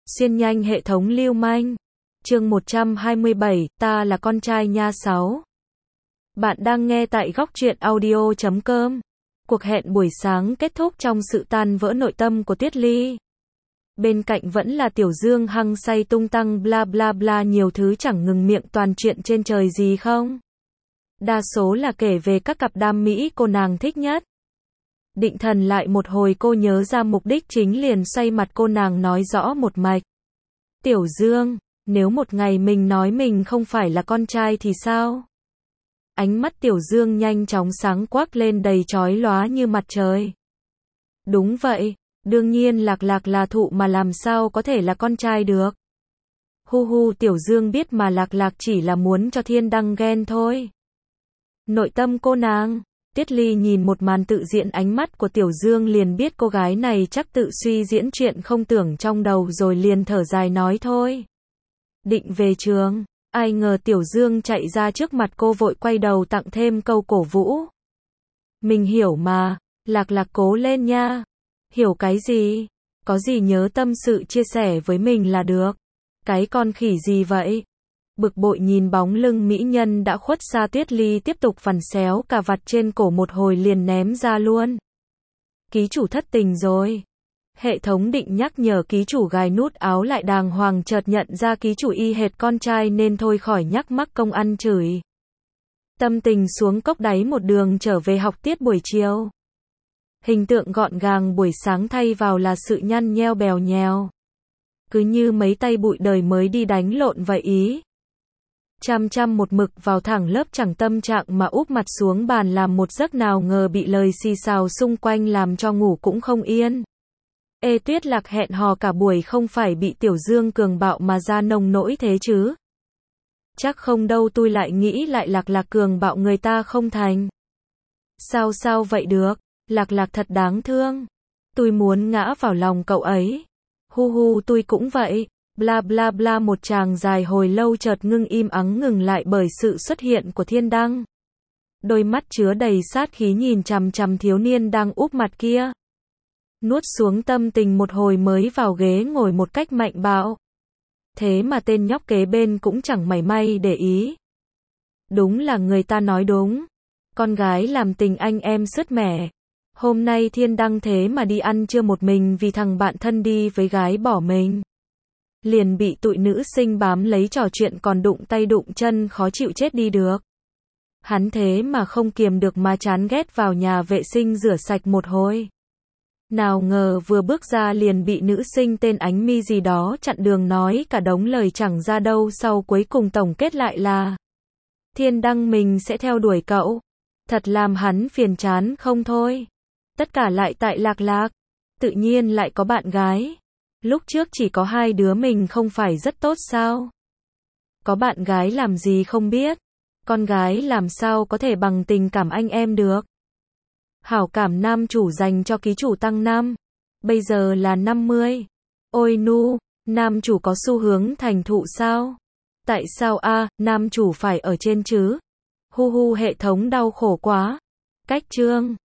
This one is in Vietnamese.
Xuyên nhanh hệ thống lưu manh. Chương 127, ta là con trai nha 6. Bạn đang nghe tại góc truyện audio.com. Cuộc hẹn buổi sáng kết thúc trong sự tan vỡ nội tâm của Tuyết Ly. Bên cạnh vẫn là Tiểu Dương hăng say tung tăng bla bla bla, nhiều thứ chẳng ngừng miệng, toàn chuyện trên trời gì không. Đa số là kể về các cặp đam mỹ cô nàng thích nhất. Định thần lại một hồi, cô nhớ ra mục đích chính liền xoay mặt cô nàng nói rõ một mạch. Tiểu Dương, nếu một ngày mình nói mình không phải là con trai thì sao? Ánh mắt Tiểu Dương nhanh chóng sáng quắc lên, đầy chói lóa như mặt trời. Đúng vậy, đương nhiên Lạc Lạc là thụ mà làm sao có thể là con trai được. Hu hu, Tiểu Dương biết mà, Lạc Lạc chỉ là muốn cho Thiên Đăng ghen thôi. Nội tâm cô nàng. Tuyết Ly nhìn một màn tự diễn ánh mắt của Tiểu Dương liền biết cô gái này chắc tự suy diễn chuyện không tưởng trong đầu, rồi liền thở dài nói thôi. Định về trường, ai ngờ Tiểu Dương chạy ra trước mặt cô, vội quay đầu tặng thêm câu cổ vũ. Mình hiểu mà, Lạc Lạc cố lên nha. Hiểu cái gì? Có gì nhớ tâm sự chia sẻ với mình là được. Cái con khỉ gì vậy? Bực bội nhìn bóng lưng mỹ nhân đã khuất xa, Tuyết Ly tiếp tục vằn xéo cà vạt trên cổ một hồi liền ném ra luôn. Ký chủ thất tình rồi. Hệ thống định nhắc nhở ký chủ gài nút áo lại đàng hoàng, chợt nhận ra ký chủ y hệt con trai nên thôi khỏi nhắc mắc công ăn chửi. Tâm tình xuống cốc đáy, một đường trở về học tiết buổi chiều. Hình tượng gọn gàng buổi sáng thay vào là sự nhăn nheo bèo nhèo. Cứ như mấy tay bụi đời mới đi đánh lộn vậy ý. Chăm một mực vào thẳng lớp, chẳng tâm trạng mà úp mặt xuống bàn làm một giấc, nào ngờ bị lời xì xào xung quanh làm cho ngủ cũng không yên. Ê Tuyết Lạc, hẹn hò cả buổi không phải bị Tiểu Dương cường bạo mà ra nông nỗi thế chứ? Chắc không đâu, tôi lại nghĩ lại Lạc Lạc cường bạo người ta không thành. Sao vậy được, Lạc Lạc thật đáng thương. Tôi muốn ngã vào lòng cậu ấy. Hu hu, tôi cũng vậy. Bla bla bla, một tràng dài hồi lâu chợt ngưng im ắng, ngừng lại bởi sự xuất hiện của Thiên Đăng. Đôi mắt chứa đầy sát khí nhìn chằm chằm thiếu niên đang úp mặt kia. Nuốt xuống tâm tình một hồi mới vào ghế ngồi một cách mạnh bạo. Thế mà tên nhóc kế bên cũng chẳng mảy may để ý. Đúng là người ta nói đúng. Con gái làm tình anh em sứt mẻ. Hôm nay Thiên Đăng thế mà đi ăn trưa một mình vì thằng bạn thân đi với gái bỏ mình. Liền bị tụi nữ sinh bám lấy trò chuyện, còn đụng tay đụng chân, khó chịu chết đi được. Hắn thế mà không kiềm được mà chán ghét vào nhà vệ sinh rửa sạch một hồi. Nào ngờ vừa bước ra liền bị nữ sinh tên Ánh Mi gì đó chặn đường, nói cả đống lời chẳng ra đâu, sau cuối cùng tổng kết lại là Thiên Đăng mình sẽ theo đuổi cậu. Thật làm hắn phiền chán không thôi. Tất cả lại tại Lạc Lạc. Tự nhiên lại có bạn gái. Lúc trước chỉ có hai đứa mình không phải rất tốt sao? Có bạn gái làm gì không biết. Con gái làm sao có thể bằng tình cảm anh em được. Hảo cảm nam chủ dành cho ký chủ tăng 5. Bây giờ là 50. Ôi nu, nam chủ có xu hướng thành thụ sao? Tại sao nam chủ phải ở trên chứ? Hu hu, hệ thống đau khổ quá. Cách chương.